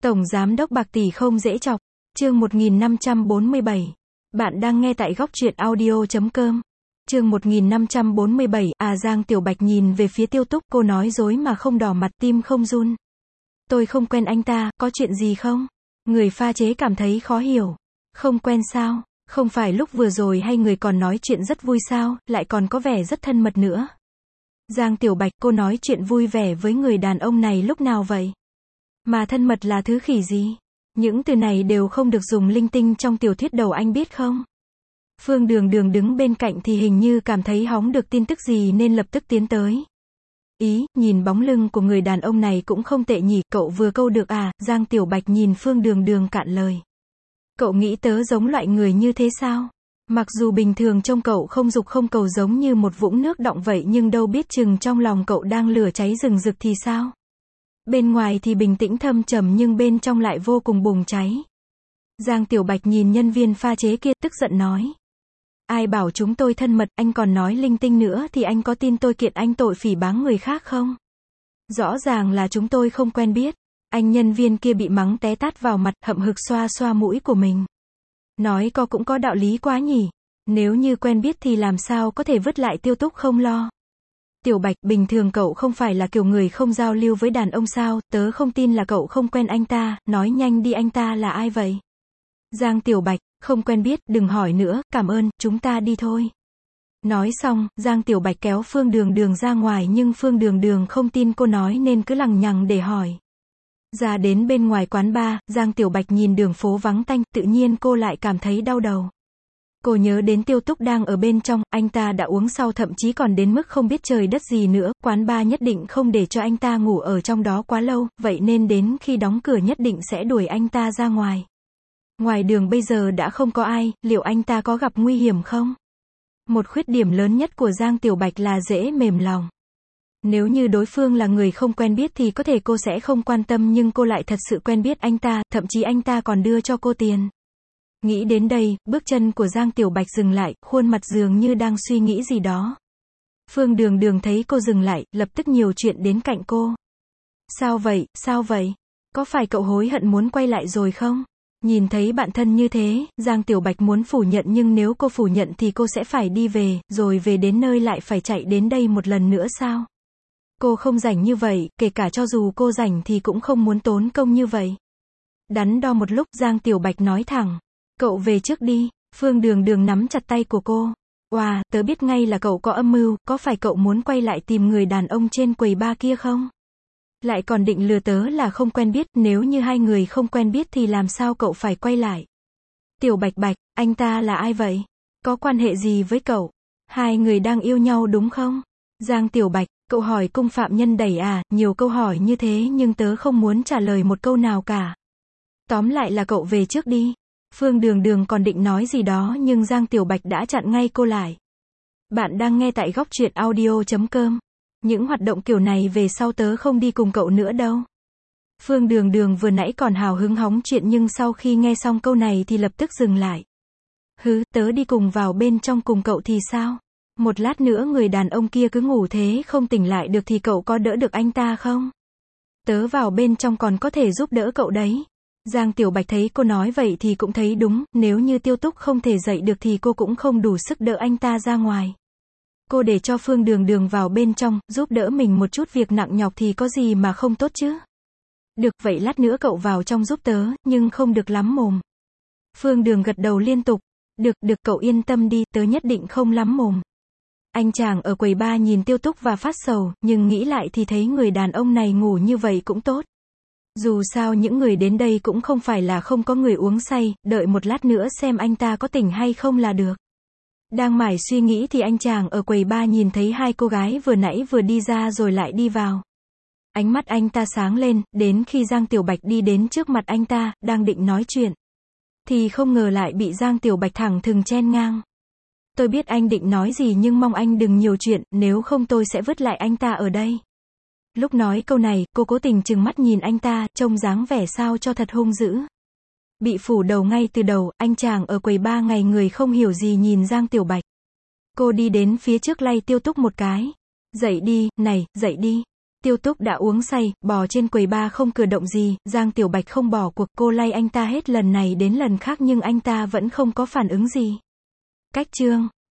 Tổng giám đốc bạc tỷ không dễ chọc. Chương 1547. Bạn đang nghe tại góc truyện audio.com. Chương 1547. Giang Tiểu Bạch nhìn về phía Tiêu Túc, cô nói dối mà không đỏ mặt, tim không run. Tôi không quen anh ta, có chuyện gì không? Người pha chế cảm thấy khó hiểu. Không quen sao? Không phải lúc vừa rồi hai người còn nói chuyện rất vui sao, lại còn có vẻ rất thân mật nữa. Giang Tiểu Bạch, cô nói chuyện vui vẻ với người đàn ông này lúc nào vậy? Mà thân mật là thứ khỉ gì? Những từ này đều không được dùng linh tinh trong tiểu thuyết đầu, anh biết không? Phương Đường Đường đứng bên cạnh thì hình như cảm thấy hóng được tin tức gì nên lập tức tiến tới. Nhìn bóng lưng của người đàn ông này cũng không tệ nhỉ, cậu vừa câu được à? Giang Tiểu Bạch nhìn Phương Đường Đường cạn lời. Cậu nghĩ tớ giống loại người như thế sao? Mặc dù bình thường trông cậu không dục không cầu giống như một vũng nước đọng vậy, nhưng đâu biết chừng trong lòng cậu đang lửa cháy rừng rực thì sao? Bên ngoài thì bình tĩnh thâm trầm nhưng bên trong lại vô cùng bùng cháy. Giang Tiểu Bạch nhìn nhân viên pha chế kia, tức giận nói. Ai bảo chúng tôi thân mật, anh còn nói linh tinh nữa thì anh có tin tôi kiện anh tội phỉ báng người khác không? Rõ ràng là chúng tôi không quen biết. Anh nhân viên kia bị mắng té tát vào mặt, hậm hực xoa xoa mũi của mình. Nói có cũng có đạo lý quá nhỉ. Nếu như quen biết thì làm sao có thể vứt lại Tiêu Túc không lo. Tiểu Bạch, bình thường cậu không phải là kiểu người không giao lưu với đàn ông sao? Tớ không tin là cậu không quen anh ta, nói nhanh đi, anh ta là ai vậy? Giang Tiểu Bạch, không quen biết, đừng hỏi nữa, cảm ơn, chúng ta đi thôi. Nói xong, Giang Tiểu Bạch kéo Phương Đường Đường ra ngoài, nhưng Phương Đường Đường không tin cô nói nên cứ lằng nhằng để hỏi. Ra đến bên ngoài quán bar, Giang Tiểu Bạch nhìn đường phố vắng tanh, tự nhiên cô lại cảm thấy đau đầu. Cô nhớ đến Tiêu Túc đang ở bên trong, anh ta đã uống sau, thậm chí còn đến mức không biết trời đất gì nữa, quán bar nhất định không để cho anh ta ngủ ở trong đó quá lâu, vậy nên đến khi đóng cửa nhất định sẽ đuổi anh ta ra ngoài. Ngoài đường bây giờ đã không có ai, liệu anh ta có gặp nguy hiểm không? Một khuyết điểm lớn nhất của Giang Tiểu Bạch là dễ mềm lòng. Nếu như đối phương là người không quen biết thì có thể cô sẽ không quan tâm, nhưng cô lại thật sự quen biết anh ta, thậm chí anh ta còn đưa cho cô tiền. Nghĩ đến đây, bước chân của Giang Tiểu Bạch dừng lại, khuôn mặt dường như đang suy nghĩ gì đó. Phương Đường Đường thấy cô dừng lại, lập tức nhiều chuyện đến cạnh cô. Sao vậy, sao vậy? Có phải cậu hối hận muốn quay lại rồi không? Nhìn thấy bạn thân như thế, Giang Tiểu Bạch muốn phủ nhận, nhưng nếu cô phủ nhận thì cô sẽ phải đi về, rồi về đến nơi lại phải chạy đến đây một lần nữa sao? Cô không rảnh như vậy, kể cả cho dù cô rảnh thì cũng không muốn tốn công như vậy. Đắn đo một lúc, Giang Tiểu Bạch nói thẳng. Cậu về trước đi. Phương Đường Đường nắm chặt tay của cô. Tớ biết ngay là cậu có âm mưu, có phải cậu muốn quay lại tìm người đàn ông trên quầy bar kia không? Lại còn định lừa tớ là không quen biết, nếu như hai người không quen biết thì làm sao cậu phải quay lại? Tiểu Bạch Bạch, anh ta là ai vậy? Có quan hệ gì với cậu? Hai người đang yêu nhau đúng không? Giang Tiểu Bạch, cậu hỏi cung phạm nhân đẩy à? Nhiều câu hỏi như thế nhưng tớ không muốn trả lời một câu nào cả. Tóm lại là cậu về trước đi. Phương Đường Đường còn định nói gì đó nhưng Giang Tiểu Bạch đã chặn ngay cô lại. Bạn đang nghe tại góc truyện audio.com. Những hoạt động kiểu này về sau tớ không đi cùng cậu nữa đâu. Phương Đường Đường vừa nãy còn hào hứng hóng chuyện nhưng sau khi nghe xong câu này thì lập tức dừng lại. Tớ đi cùng vào bên trong cùng cậu thì sao? Một lát nữa người đàn ông kia cứ ngủ thế không tỉnh lại được thì cậu có đỡ được anh ta không? Tớ vào bên trong còn có thể giúp đỡ cậu đấy. Giang Tiểu Bạch thấy cô nói vậy thì cũng thấy đúng, nếu như Tiêu Túc không thể dậy được thì cô cũng không đủ sức đỡ anh ta ra ngoài. Cô để cho Phương Đường Đường vào bên trong, giúp đỡ mình một chút việc nặng nhọc thì có gì mà không tốt chứ? Được, vậy lát nữa cậu vào trong giúp tớ, nhưng không được lắm mồm. Phương Đường gật đầu liên tục. Được cậu yên tâm đi, tớ nhất định không lắm mồm. Anh chàng ở quầy bar nhìn Tiêu Túc và phát sầu, nhưng nghĩ lại thì thấy người đàn ông này ngủ như vậy cũng tốt. Dù sao những người đến đây cũng không phải là không có người uống say, đợi một lát nữa xem anh ta có tỉnh hay không là được. Đang mải suy nghĩ thì anh chàng ở quầy bar nhìn thấy hai cô gái vừa nãy vừa đi ra rồi lại đi vào. Ánh mắt anh ta sáng lên, đến khi Giang Tiểu Bạch đi đến trước mặt anh ta, đang định nói chuyện. Thì không ngờ lại bị Giang Tiểu Bạch thẳng thừng chen ngang. Tôi biết anh định nói gì nhưng mong anh đừng nhiều chuyện, nếu không tôi sẽ vứt lại anh ta ở đây. Lúc nói câu này, cô cố tình trừng mắt nhìn anh ta, trông dáng vẻ sao cho thật hung dữ. Bị phủ đầu ngay từ đầu, anh chàng ở quầy bar ngày người không hiểu gì nhìn Giang Tiểu Bạch. Cô đi đến phía trước lay Tiêu Túc một cái. Dậy đi, này, dậy đi. Tiêu Túc đã uống say, bò trên quầy bar không cử động gì, Giang Tiểu Bạch không bỏ cuộc, cô lay anh ta hết lần này đến lần khác nhưng anh ta vẫn không có phản ứng gì. Cách chương